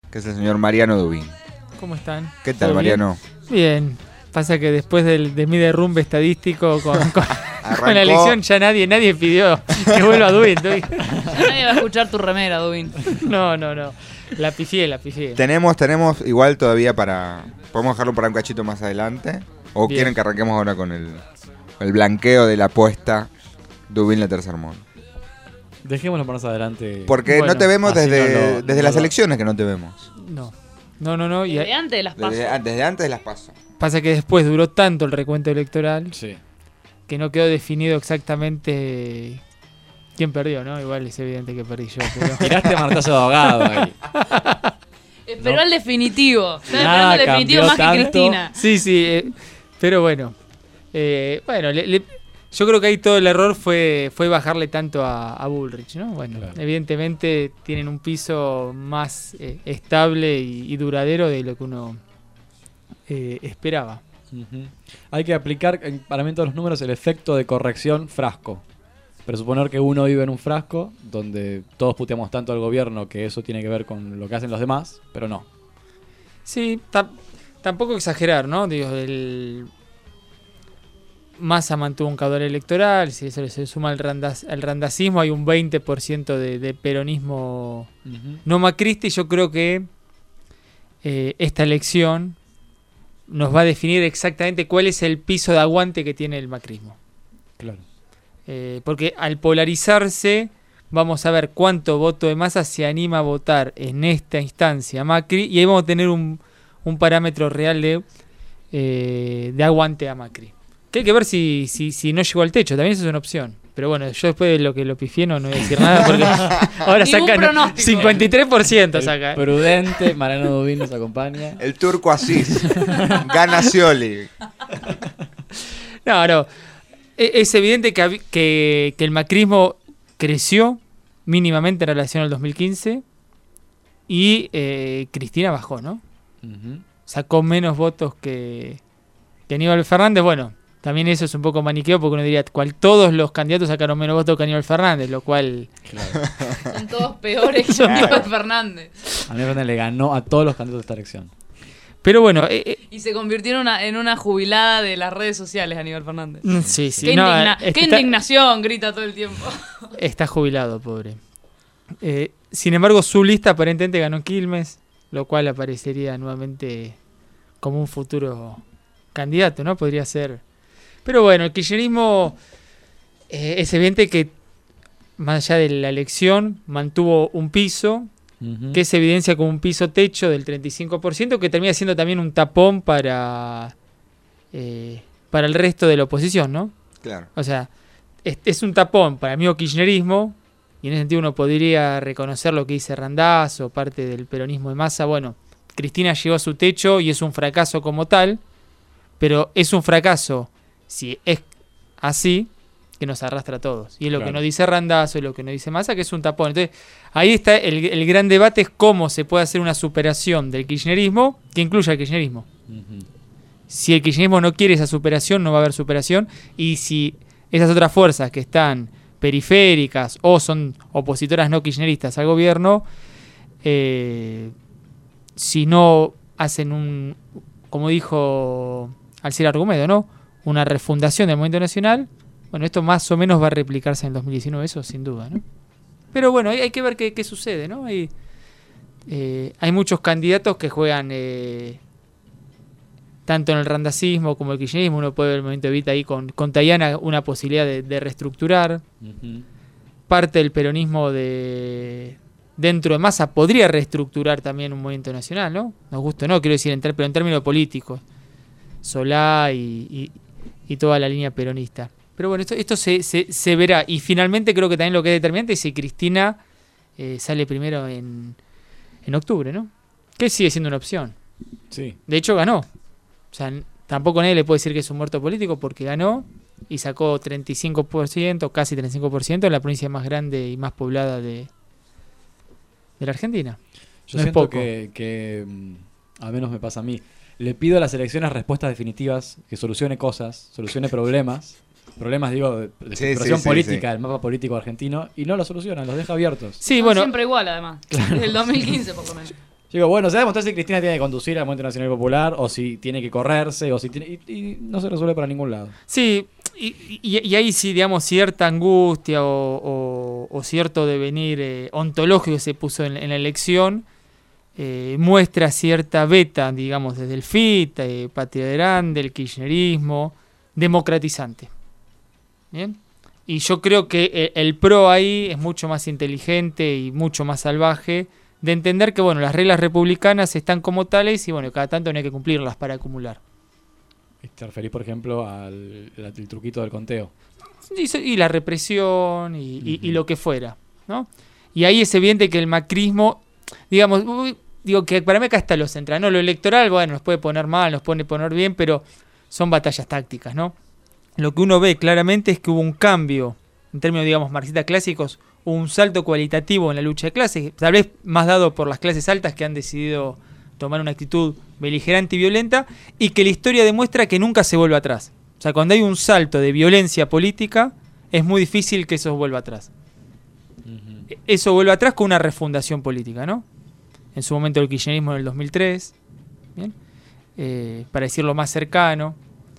que es el señor Mariano Dubin. ¿Cómo están? ¿Qué tal, Mariano? Bien. Pasa que después de mi derrumbe estadístico con la elección ya nadie pidió que vuelva a Dubin. Nadie va a escuchar tu remera, Dubin. No. La pifié. Tenemos igual todavía podemos dejarlo para un cachito más adelante. ¿O Bien. quieren que arranquemos ahora con el blanqueo de la apuesta Dubin la tercer mundo? Dejémoslo más adelante. Porque Bueno, no te vemos así desde las elecciones que no te vemos. No. Y Desde antes de las pasos. Desde antes de las PASO. pasa que después duró tanto el recuento electoral Sí. que no quedó definido exactamente quién perdió, ¿no? Igual es evidente que perdí yo. Pero... Tiraste martazo de ahogado ahí. Esperó No. al definitivo. Estaba Nada esperando el definitivo más cambió que tanto. Cristina. Sí, pero bueno. Yo creo que ahí todo el error fue bajarle tanto a Bullrich, ¿no? Bueno, Claro. evidentemente tienen un piso más estable y duradero de lo que uno esperaba. Ujú. Hay que aplicar para mí en todos los números el efecto de corrección frasco. Presuponer que uno vive en un frasco donde todos puteamos tanto al gobierno que eso tiene que ver con lo que hacen los demás, pero no. Sí, tampoco exagerar, ¿no? Digo, Massa mantuvo un caudal electoral, si eso se suma al randacismo, hay un 20% de peronismo no macrista, y yo creo que esta elección nos va a definir exactamente cuál es el piso de aguante que tiene el macrismo. Claro. Porque al polarizarse, vamos a ver cuánto voto de Massa se anima a votar en esta instancia Macri, y ahí vamos a tener un parámetro real de aguante a Macri. Que hay que ver si no llegó al techo, también eso es una opción. Pero bueno, yo después de lo que lo pifié no voy a decir nada porque ahora Ningún sacan pronóstico. 53% saca. Prudente, Mariano Dubin nos acompaña. El turco Asís. Gana Scioli. No. Es evidente que el macrismo creció mínimamente en relación al 2015 y Cristina bajó, ¿no? Ujú. Sacó menos votos que Aníbal Fernández. Bueno, también eso es un poco maniqueo porque uno diría, todos los candidatos sacaron menos votos que Aníbal Fernández, lo cual... Claro. Son todos peores que Aníbal Fernández. Aníbal Fernández le ganó a todos los candidatos de esta elección. Pero bueno... Y se convirtió en una jubilada de las redes sociales, Aníbal Fernández. sí. Qué, no, qué indignación, grita todo el tiempo. Está jubilado, pobre. Sin embargo, su lista aparentemente ganó Quilmes, lo cual aparecería nuevamente como un futuro candidato, ¿no? Podría ser. Pero bueno, el kirchnerismo es evidente que, más allá de la elección, mantuvo un piso, Ujú. que se evidencia como un piso techo del 35%, que termina siendo también un tapón para el resto de la oposición, ¿no? Claro. O sea, es un tapón para el mismo kirchnerismo, y en ese sentido uno podría reconocer lo que dice Randazzo, parte del peronismo de Massa. Bueno, Cristina llegó a su techo y es un fracaso como tal, pero es un fracaso, si es así, que nos arrastra a todos. Y es lo Claro. que nos dice Randazzo, es lo que nos dice Massa, que es un tapón. Entonces, ahí está el gran debate, es cómo se puede hacer una superación del kirchnerismo que incluya al kirchnerismo. Ujú. Si el kirchnerismo no quiere esa superación, no va a haber superación. Y si esas otras fuerzas que están periféricas o son opositoras no kirchneristas al gobierno, si no hacen como dijo Alcides Argumedo, ¿no? Una refundación del movimiento nacional, bueno, esto más o menos va a replicarse en el 2019, eso sin duda, ¿no? Pero bueno, hay que ver qué sucede, ¿no? Hay muchos candidatos que juegan tanto en el randacismo como el kirchnerismo. Uno puede ver el movimiento Evita ahí con Tayana una posibilidad de reestructurar. Ujú. Parte del peronismo dentro de Massa podría reestructurar también un movimiento nacional, ¿no? Nos gusta, no, quiero decir, pero en términos políticos. Solá y toda la línea peronista. Pero bueno, esto se verá. Y finalmente creo que también lo que es determinante es si Cristina sale primero en octubre, ¿no? Que sigue siendo una opción. Sí. De hecho, ganó. O sea, tampoco nadie le puede decir que es un muerto político porque ganó y sacó 35%, casi 35% en la provincia más grande y más poblada de la Argentina. Yo No es siento poco. que al menos me pasa a mí, le pido a las elecciones respuestas definitivas, que solucione cosas, solucione problemas. Problemas, digo, de Sí, situación sí, política, sí. el mapa político argentino, y no lo solucionan, los deja abiertos. Sí, Son bueno, siempre igual, además. Desde el 2015, por lo menos. Digo, bueno, se va a demostrar si Cristina tiene que conducir al Movimiento Nacional Popular, o si tiene que correrse, o si tiene... Y no se resuelve para ningún lado. Sí, y ahí sí, digamos, cierta angustia o cierto devenir ontológico que se puso en la elección muestra cierta beta, digamos, desde el FIT, Patria Grande, el kirchnerismo, democratizante. ¿Bien? Y yo creo que el PRO ahí es mucho más inteligente y mucho más salvaje de entender que, bueno, las reglas republicanas están como tales y, bueno, cada tanto no hay que cumplirlas para acumular. ¿Te referís, por ejemplo, al truquito del conteo? Y la represión y lo que fuera, ¿no? Y ahí es evidente que el macrismo, digamos, digo que para mí acá está lo central, ¿no? Lo electoral, bueno, nos puede poner mal, nos puede poner bien, pero son batallas tácticas, ¿no? Lo que uno ve claramente es que hubo un cambio, en términos, digamos, marxistas clásicos, hubo un salto cualitativo en la lucha de clases, tal vez más dado por las clases altas que han decidido tomar una actitud beligerante y violenta, y que la historia demuestra que nunca se vuelve atrás. O sea, cuando hay un salto de violencia política, es muy difícil que eso vuelva atrás. Eso vuelve atrás con una refundación política, ¿no? En su momento el kirchnerismo en el 2003, ¿bien? Para decirlo más cercano.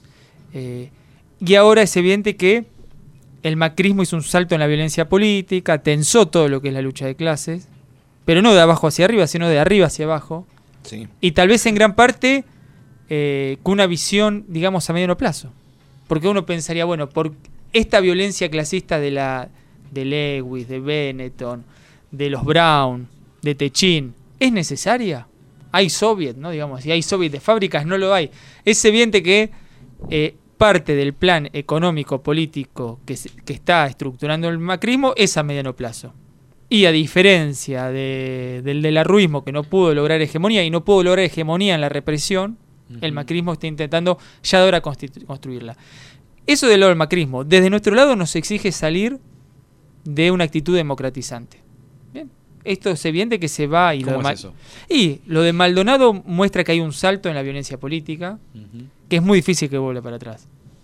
Y ahora es evidente que el macrismo hizo un salto en la violencia política, tensó todo lo que es la lucha de clases, pero no de abajo hacia arriba, sino de arriba hacia abajo. Sí. Y tal vez en gran parte con una visión, digamos, a mediano plazo. Porque uno pensaría, bueno, por esta violencia clasista de Lewis, de Benetton, de los Brown, de Techín, ¿es necesaria? Hay soviet, ¿no? Digamos, si hay soviet de fábricas, no lo hay. Es evidente que parte del plan económico político que está estructurando el macrismo es a mediano plazo. Y a diferencia del arruismo, que no pudo lograr hegemonía y no pudo lograr hegemonía en la represión, el macrismo está intentando ya de ahora construirla. Eso del lado del macrismo, desde nuestro lado nos exige salir de una actitud democratizante. Bien, esto es evidente que se va y ¿Cómo es eso? Y lo de Maldonado muestra que hay un salto en la violencia política, que es muy difícil que vuelva para atrás.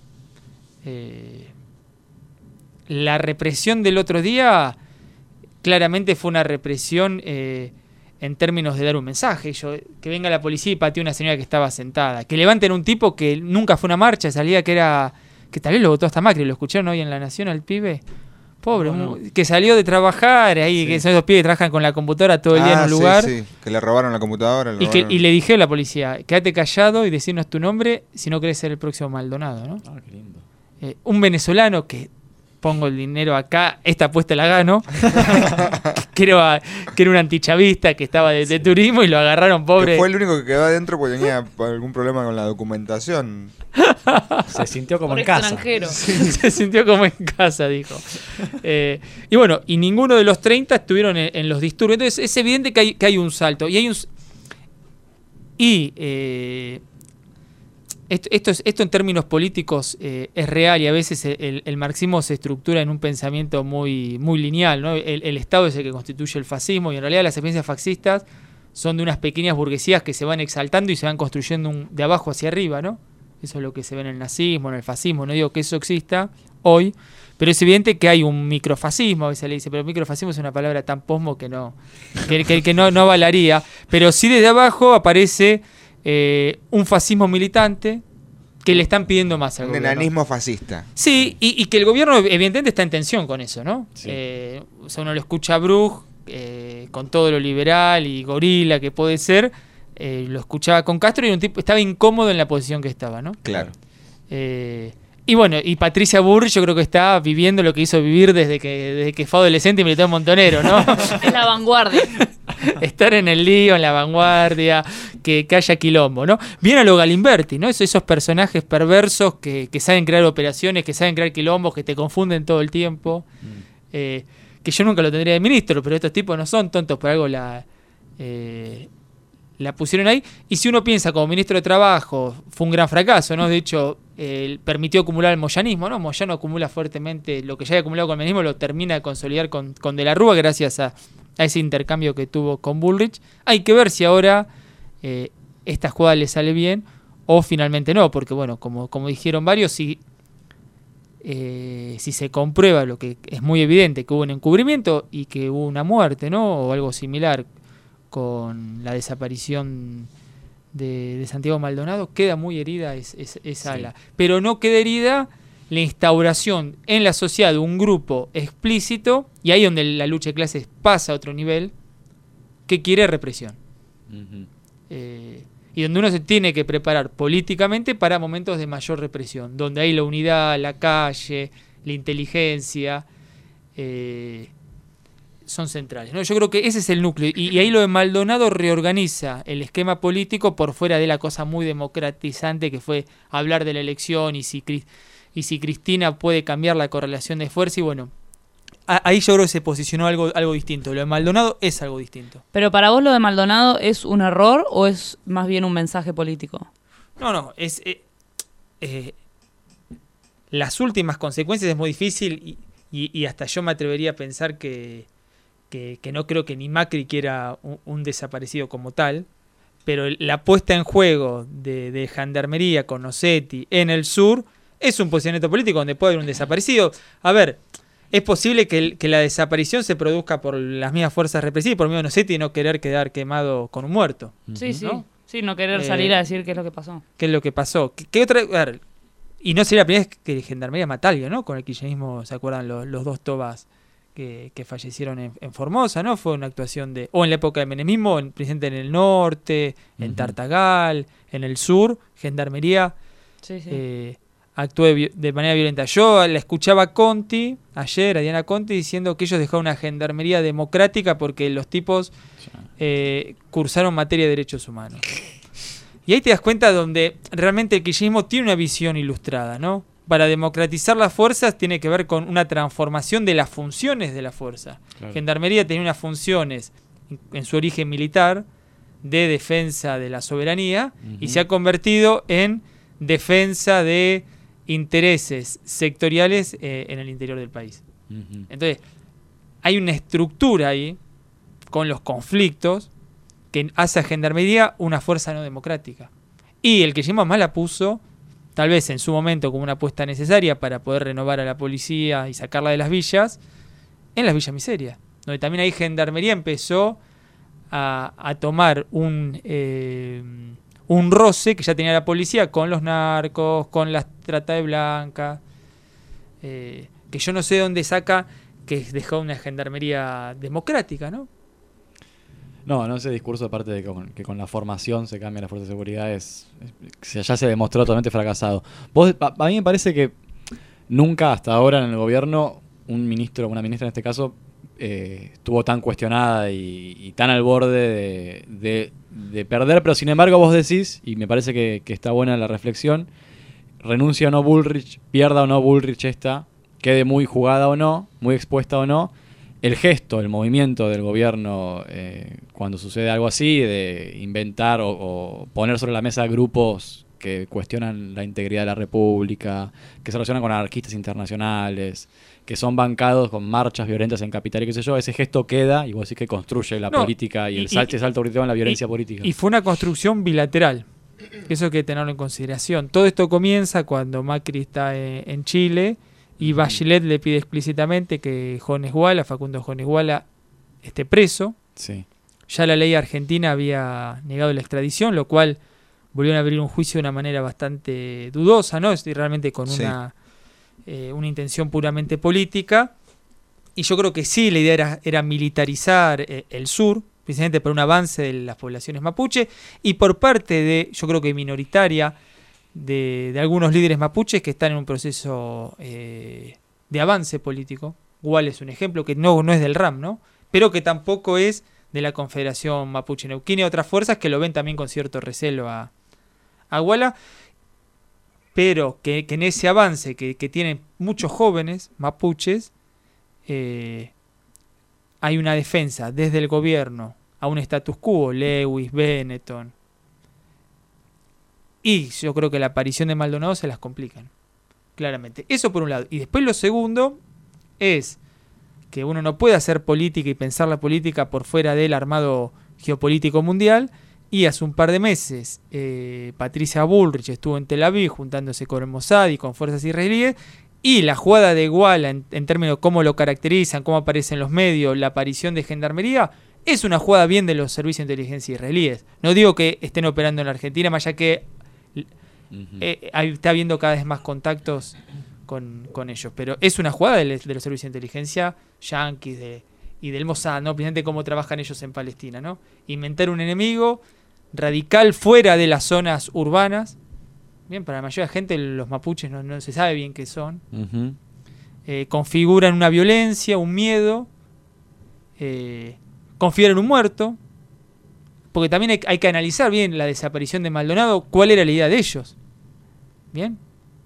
La represión del otro día claramente fue una represión en términos de dar un mensaje. Que venga la policía y patee a una señora que estaba sentada. Que levanten un tipo que nunca fue a una marcha, salía que tal vez lo votó hasta Macri, lo escucharon hoy en La Nación al pibe. Pobre, que salió de trabajar ahí, sí. Que son esos pibes que trabajan con la computadora todo el día en un lugar. Sí, que le robaron la computadora. Y le dije a la policía, quédate callado y decirnos tu nombre si no querés ser el próximo Maldonado, ¿no? Ah, qué lindo. Un venezolano pongo el dinero acá, esta apuesta la gano, que era un antichavista que estaba de turismo y lo agarraron, pobre. Que fue el único que quedó adentro porque tenía algún problema con la documentación. Se sintió como Por en casa. extranjero. Se sintió como en casa, dijo. Y bueno, y ninguno de los 30 estuvieron en los disturbios. Entonces es evidente que hay un salto. Esto en términos políticos es real y a veces el marxismo se estructura en un pensamiento muy, muy lineal, ¿no? El Estado es el que constituye el fascismo y en realidad las experiencias fascistas son de unas pequeñas burguesías que se van exaltando y se van construyendo de abajo hacia arriba, ¿no? Eso es lo que se ve en el nazismo, en el fascismo. No digo que eso exista hoy, pero es evidente que hay un microfascismo, a veces le dice, pero microfascismo es una palabra tan posmo que no avalaría. Pero sí desde abajo aparece un fascismo militante que le están pidiendo más al gobierno. Un enanismo fascista. Sí, y que el gobierno evidentemente está en tensión con eso, ¿no? Sí. O sea, uno lo escucha a Bruch, con todo lo liberal y gorila que puede ser, lo escuchaba con Castro y un tipo estaba incómodo en la posición que estaba, ¿no? Claro. Y bueno, y Patricia Burrich yo creo que está viviendo lo que hizo vivir desde que fue adolescente y militó en Montonero, ¿no? Es la vanguardia. Estar en el lío, en la vanguardia, que haya quilombo, ¿no? Bien a lo Galimberti, ¿no? Esos personajes perversos que saben crear operaciones, que saben crear quilombos, que te confunden todo el tiempo. Que yo nunca lo tendría de ministro, pero estos tipos no son tontos, por algo la pusieron ahí. Y si uno piensa como ministro de Trabajo, fue un gran fracaso, ¿no? De hecho, permitió acumular el moyanismo, ¿no? Moyano acumula fuertemente lo que ya había acumulado con el menemismo, lo termina de consolidar con De la Rúa gracias a ese intercambio que tuvo con Bullrich. Hay que ver si ahora esta jugada le sale bien o finalmente no, porque bueno, como dijeron varios, si se comprueba lo que es muy evidente, que hubo un encubrimiento y que hubo una muerte, ¿no? O algo similar con la desaparición de Santiago Maldonado, queda muy herida esa ala. Pero no queda herida la instauración en la sociedad de un grupo explícito, y ahí donde la lucha de clases pasa a otro nivel, que quiere represión. Y donde uno se tiene que preparar políticamente para momentos de mayor represión, donde hay la unidad, la calle, la inteligencia, son centrales, ¿no? Yo creo que ese es el núcleo, y ahí lo de Maldonado reorganiza el esquema político por fuera de la cosa muy democratizante que fue hablar de la elección y si Cristina puede cambiar la correlación de fuerza, y bueno, ahí yo creo que se posicionó algo distinto. Lo de Maldonado es algo distinto. Pero para vos lo de Maldonado ¿es un error o es más bien un mensaje político? No, es las últimas consecuencias es muy difícil, y hasta yo me atrevería a pensar que no creo que ni Macri quiera un desaparecido como tal, pero la puesta en juego de Gendarmería con Osetti en el sur es un posicionamiento político donde puede haber un desaparecido. A ver, es posible que la desaparición se produzca por las mismas fuerzas represivas, por medio de Osetti, y no querer quedar quemado con un muerto. Sí, ¿no? Sí, no querer salir a decir qué es lo que pasó. ¿Qué es lo que pasó? ¿Qué otra? A ver, y no sería la primera vez que Gendarmería mata a alguien, ¿no? Con el kirchnerismo, ¿se acuerdan los dos tobas que fallecieron en Formosa, ¿no? Fue una actuación o en la época del menemismo, presente en el norte, en Tartagal, en el sur, Gendarmería actuó de manera violenta. Yo la escuchaba a Conti, ayer, a Diana Conti, diciendo que ellos dejaron una Gendarmería democrática porque los tipos cursaron materia de derechos humanos. Y ahí te das cuenta donde realmente el kirchnerismo tiene una visión ilustrada, ¿no? Para democratizar las fuerzas tiene que ver con una transformación de las funciones de la fuerza. Claro. Gendarmería tenía unas funciones en su origen militar de defensa de la soberanía y se ha convertido en defensa de intereses sectoriales en el interior del país. Entonces, hay una estructura ahí con los conflictos que hace a Gendarmería una fuerza no democrática. Y el kirchnerismo más la puso, tal vez en su momento como una apuesta necesaria para poder renovar a la policía y sacarla de las villas, en las villas miserias, donde también ahí Gendarmería empezó a tomar un roce que ya tenía la policía con los narcos, con la trata de blancas, que yo no sé de dónde saca que dejó una Gendarmería democrática, ¿no? No, ese discurso aparte de que con la formación se cambia la fuerza de seguridad ya se demostró totalmente fracasado. A mí me parece que nunca hasta ahora en el gobierno un ministro o una ministra en este caso estuvo tan cuestionada y tan al borde de perder, pero sin embargo vos decís, y me parece que está buena la reflexión, renuncia o no Bullrich, pierda o no Bullrich esta, quede muy jugada o no, muy expuesta o no, el gesto, el movimiento del gobierno cuando sucede algo así, de inventar o poner sobre la mesa grupos que cuestionan la integridad de la República, que se relacionan con anarquistas internacionales, que son bancados con marchas violentas en Capital y qué sé yo, ese gesto queda y vos decís que construye la política y el salto político en la violencia política. Y fue una construcción bilateral, eso hay que tenerlo en consideración. Todo esto comienza cuando Macri está en Chile y Bachelet le pide explícitamente que Facundo Jones Guala esté preso. Sí. Ya la ley argentina había negado la extradición, lo cual volvieron a abrir un juicio de una manera bastante dudosa, ¿no? Realmente con una intención puramente política. Y yo creo que sí, la idea era militarizar el sur, precisamente por un avance de las poblaciones mapuche, y por parte yo creo que minoritaria, de algunos líderes mapuches que están en un proceso de avance político. Guala es un ejemplo que no es del RAM, ¿no? Pero que tampoco es de la Confederación Mapuche Neuquina y otras fuerzas que lo ven también con cierto recelo a Guala, pero que en ese avance que tienen muchos jóvenes mapuches, hay una defensa desde el gobierno a un status quo, Lewis, Benetton, y yo creo que la aparición de Maldonado se las complican, claramente. Eso por un lado. Y después lo segundo es que uno no puede hacer política y pensar la política por fuera del armado geopolítico mundial. Y hace un par de meses Patricia Bullrich estuvo en Tel Aviv juntándose con el Mossad y con fuerzas israelíes, y la jugada de Guala en términos de cómo lo caracterizan, cómo aparece en los medios, la aparición de Gendarmería, es una jugada bien de los servicios de inteligencia israelíes. No digo que estén operando en la Argentina, más allá que está habiendo cada vez más contactos con ellos. Pero es una jugada de los servicios de inteligencia yanquis y del Mossad, ¿no? Precisamente cómo trabajan ellos en Palestina, ¿no? Inventar un enemigo radical fuera de las zonas urbanas. Bien, para la mayoría de la gente los mapuches no se sabe bien qué son. Configuran una violencia, un miedo, configuran un muerto, porque también hay que analizar bien la desaparición de Maldonado, cuál era la idea de ellos. Bien.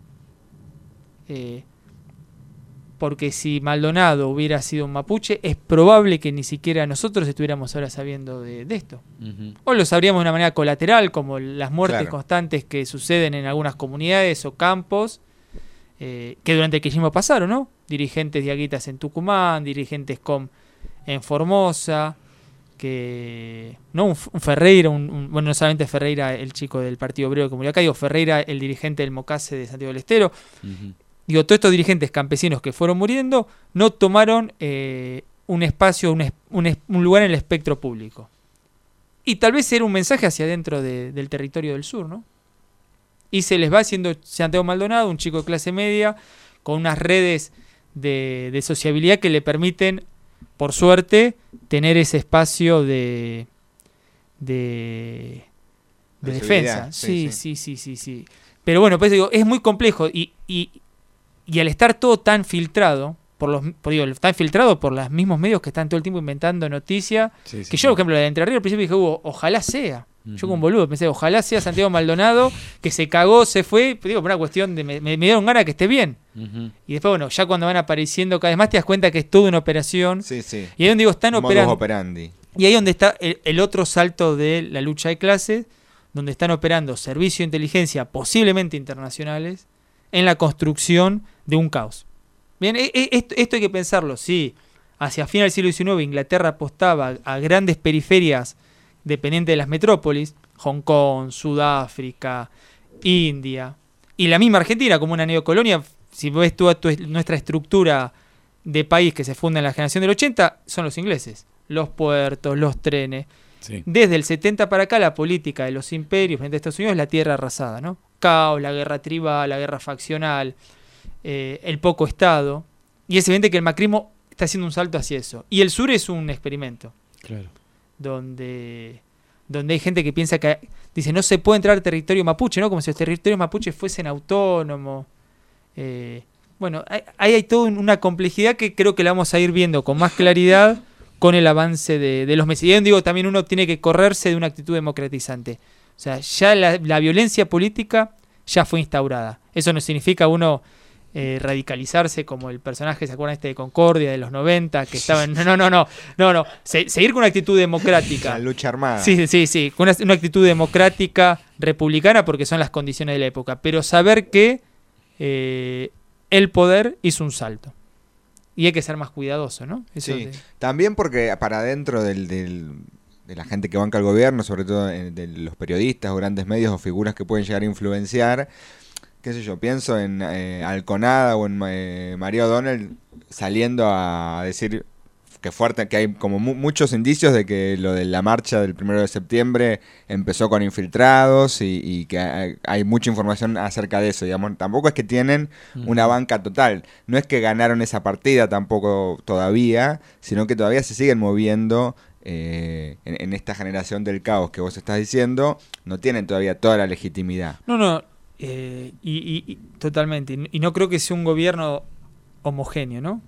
Porque si Maldonado hubiera sido un mapuche, es probable que ni siquiera nosotros estuviéramos ahora sabiendo de esto. O lo sabríamos de una manera colateral, como las muertes constantes que suceden en algunas comunidades o campos, que durante el kirchnerismo pasaron, ¿no? Dirigentes diaguitas en Tucumán, dirigentes en Formosa, no un Ferreira, bueno, no solamente Ferreira, el chico del Partido Obrero de Comunidad, digo Ferreira, el dirigente del Mocase de Santiago del Estero. Digo, todos estos dirigentes campesinos que fueron muriendo no tomaron un espacio, un lugar en el espectro público. Y tal vez era un mensaje hacia adentro del territorio del sur, ¿no? Y se les va haciendo Santiago Maldonado, un chico de clase media, con unas redes de sociabilidad que le permiten, por suerte, tener ese espacio de defensa. Sí. Pero bueno, pues digo, es muy complejo y al estar todo tan filtrado, tan filtrado por los mismos medios que están todo el tiempo inventando noticias, yo, por ejemplo, la de Entre Ríos al principio dije, ojalá sea. Yo como boludo pensé, ojalá sea Santiago Maldonado, que se cagó, se fue, digo, por una cuestión de me dieron ganas que esté bien. Y después, bueno, ya cuando van apareciendo cada vez más te das cuenta que es toda una operación. Y ahí donde digo, están operando. Y ahí donde está el otro salto de la lucha de clases, donde están operando servicios de inteligencia posiblemente internacionales en la construcción de un caos. Bien, esto hay que pensarlo. Sí, hacia final del siglo XIX Inglaterra apostaba a grandes periferias dependientes de las metrópolis, Hong Kong, Sudáfrica, India, y la misma Argentina como una neocolonia. Si ves nuestra estructura de país que se funda en la generación del 80, son los ingleses. Los puertos, los trenes. Desde el 70 para acá, la política de los imperios frente a Estados Unidos es la tierra arrasada, ¿no? Caos, la guerra tribal, la guerra faccional, el poco Estado. Y es evidente que el macrismo está haciendo un salto hacia eso. Y el sur es un experimento. Claro. Donde hay gente que piensa que dice no se puede entrar al territorio mapuche, ¿no? Como si los territorios mapuches fuesen autónomos. Bueno, hay toda una complejidad que creo que la vamos a ir viendo con más claridad con el avance de los meses. Y digo, también uno tiene que correrse de una actitud democratizante. O sea, ya la violencia política ya fue instaurada. Eso no significa uno radicalizarse como el personaje, ¿se acuerdan de Concordia de los 90? Que estaba en... No. Seguir con una actitud democrática. La lucha armada. Sí. Con una actitud democrática, republicana, porque son las condiciones de la época. Pero saber que el poder hizo un salto. Y hay que ser más cuidadoso, ¿no? Eso también porque para adentro de la gente que banca el gobierno, sobre todo de los periodistas o grandes medios o figuras que pueden llegar a influenciar, qué sé yo, pienso en Alconada o en María O'Donnell saliendo a decir que hay como muchos indicios de que lo de la marcha del 1 de septiembre empezó con infiltrados y que hay mucha información acerca de eso, digamos. Tampoco es que tienen una banca total, no es que ganaron esa partida tampoco todavía, sino que todavía se siguen moviendo en esta generación del caos que vos estás diciendo, no tienen todavía toda la legitimidad. No, y totalmente, y no creo que sea un gobierno homogéneo, ¿no?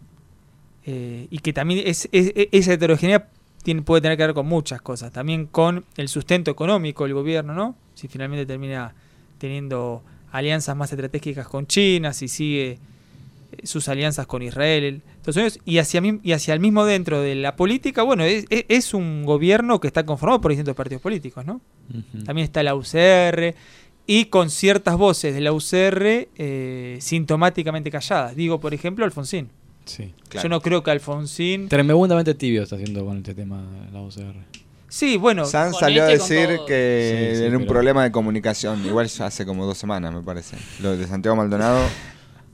Y que también esa heterogeneidad puede tener que ver con muchas cosas, también con el sustento económico del gobierno, ¿no? Si finalmente termina teniendo alianzas más estratégicas con China, si sigue sus alianzas con Israel, Estados Unidos, y hacia el mismo dentro de la política, bueno, es un gobierno que está conformado por distintos partidos políticos, ¿no? También está la UCR, y con ciertas voces de la UCR sintomáticamente calladas. Digo, por ejemplo, Alfonsín. Sí, claro. Yo no creo que Alfonsín... Tremendamente tibio está haciendo con este tema la UCR. Sí, bueno... Sanz salió a decir que era un problema de comunicación. Igual ya hace como 2 semanas, me parece. Lo de Santiago Maldonado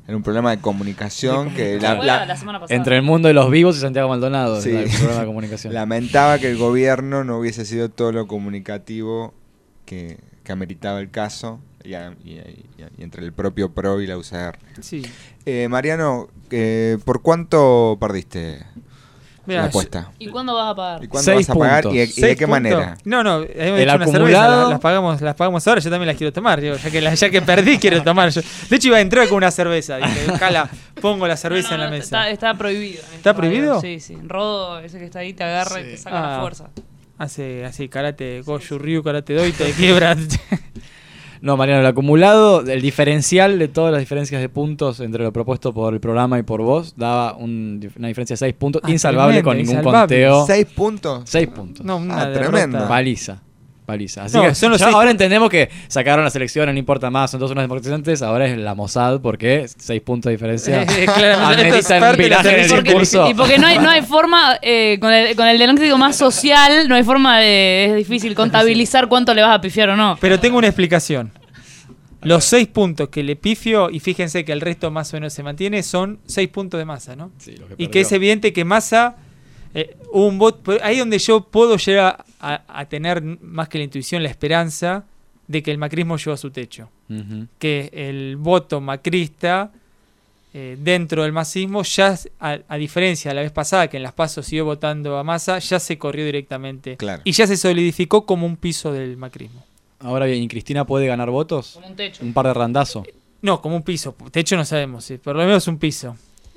Era un problema de comunicación que Fue la semana pasada. Entre el mundo de los vivos y Santiago Maldonado, Sí. el programa de comunicación. lamentaba que el gobierno no hubiese sido todo lo comunicativo que ameritaba el caso y entre el propio PRO y la UCR. Sí. Mariano, ¿por cuánto perdiste Mirá, la apuesta? ¿Y cuándo vas a pagar? ¿Y cuándo 6 vas a pagar? ¿Y de ¿6 qué manera? No, habíamos El hecho una acumulado- cerveza, las pagamos ahora, yo también las quiero tomar, digo, ya que perdí quiero tomar. De hecho iba a entrar con una cerveza, dije, Cala, pongo la cerveza en la mesa. Está prohibido. en ¿Está este prohibido? radio. Sí. Rodo, ese que está ahí, te agarra y te saca la fuerza. Hace así, karate, Goju Ryu, karate do y te quiebra. No, Mariano, el acumulado, el diferencial de todas las diferencias de puntos entre lo propuesto por el programa y por vos, daba una diferencia de 6 puntos, insalvable con ningún insalvable. conteo. ¿6 puntos? 6 puntos. No, una tremendo. derrota. Paliza. Así No, que son los ya 6 ahora entendemos que sacaron las elecciones, no importa más, son todas unas democratizantes, ahora es la Mossad porque 6 puntos de diferencia. Claramente, esto es Amerita un parte de la viraje en el televisión. discurso. Y porque no hay forma, con el diagnóstico más social, no hay forma es difícil contabilizar cuánto le vas a pifiar o no. Pero tengo una explicación. Los 6 puntos que le pifio, y fíjense que el resto más o menos se mantiene, son 6 puntos de Massa, ¿no? Sí, lo Y perdió. que es evidente que Massa, hubo un voto, ahí donde yo puedo llegar a tener más que la intuición, la esperanza de que el macrismo llegó a su techo. Ujú. Que el voto macrista dentro del masismo ya, a diferencia de la vez pasada que en las PASO siguió votando a Massa, ya se corrió directamente. Claro. Y ya se solidificó como un piso del macrismo. Ahora bien, ¿y Cristina puede ganar votos? Como un techo. Un par de randazos. No, como un piso. De hecho no sabemos, por lo menos un piso.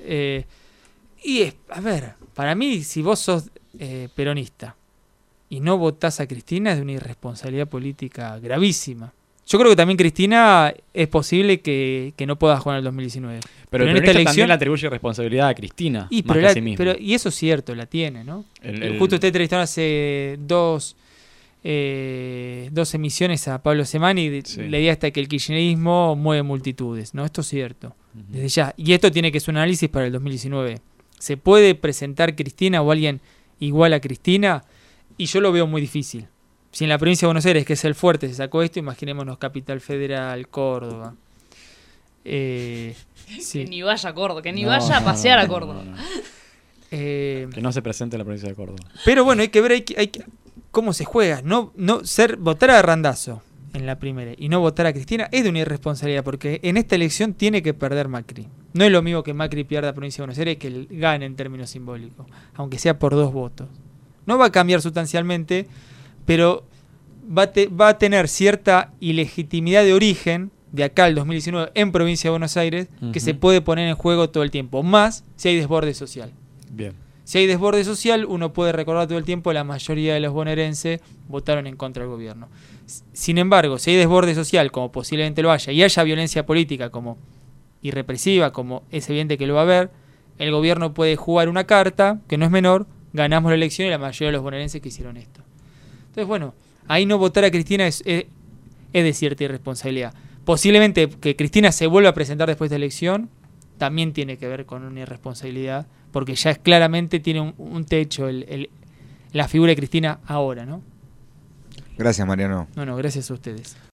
A ver, para mí, si vos sos peronista y no votás a Cristina, es de una irresponsabilidad política gravísima. Yo creo que también Cristina es posible que no pueda jugar en el 2019. Pero en el esta peronista elección también le atribuye responsabilidad a Cristina, y, más pero, que a sí mismo. y eso es cierto, la tiene, ¿no? El- Justo usted entrevistaron hace dos emisiones a Pablo Semani y Sí. la idea está que el kirchnerismo mueve multitudes, ¿no? Esto es cierto, Ujú. desde ya. Y esto tiene que ser un análisis para el 2019. ¿Se puede presentar Cristina o alguien igual a Cristina? Y yo lo veo muy difícil. Si en la provincia de Buenos Aires, que es el fuerte, se sacó esto, imaginémonos Capital Federal, Córdoba. Que Sí. ni vaya a Córdoba, que ni No, vaya a no, pasear no, a no, Córdoba. no. Eh, Que no se presente en la provincia de Córdoba. Pero bueno, hay que ver cómo se juega. Votar a Randazzo en la primera y no votar a Cristina es de una irresponsabilidad, porque en esta elección tiene que perder Macri. No es lo mismo que Macri pierda la provincia de Buenos Aires que él gane en términos simbólicos, aunque sea por 2 votos. No va a cambiar sustancialmente, pero va a tener cierta ilegitimidad de origen de acá al 2019 en provincia de Buenos Aires que Ujú. se puede poner en juego todo el tiempo, más si hay desborde social. Bien. Si hay desborde social, uno puede recordar todo el tiempo la mayoría de los bonaerenses votaron en contra del gobierno. Sin embargo, si hay desborde social, como posiblemente lo haya, y haya violencia política como y represiva, como es evidente que lo va a haber, el gobierno puede jugar una carta, que no es menor, ganamos la elección y la mayoría de los bonaerenses que hicieron esto. Entonces, bueno, ahí no votar a Cristina es de cierta irresponsabilidad. Posiblemente que Cristina se vuelva a presentar después de la elección también tiene que ver con una irresponsabilidad, porque ya es claramente tiene un techo la figura de Cristina ahora, ¿no? Gracias, Mariano. No, gracias a ustedes.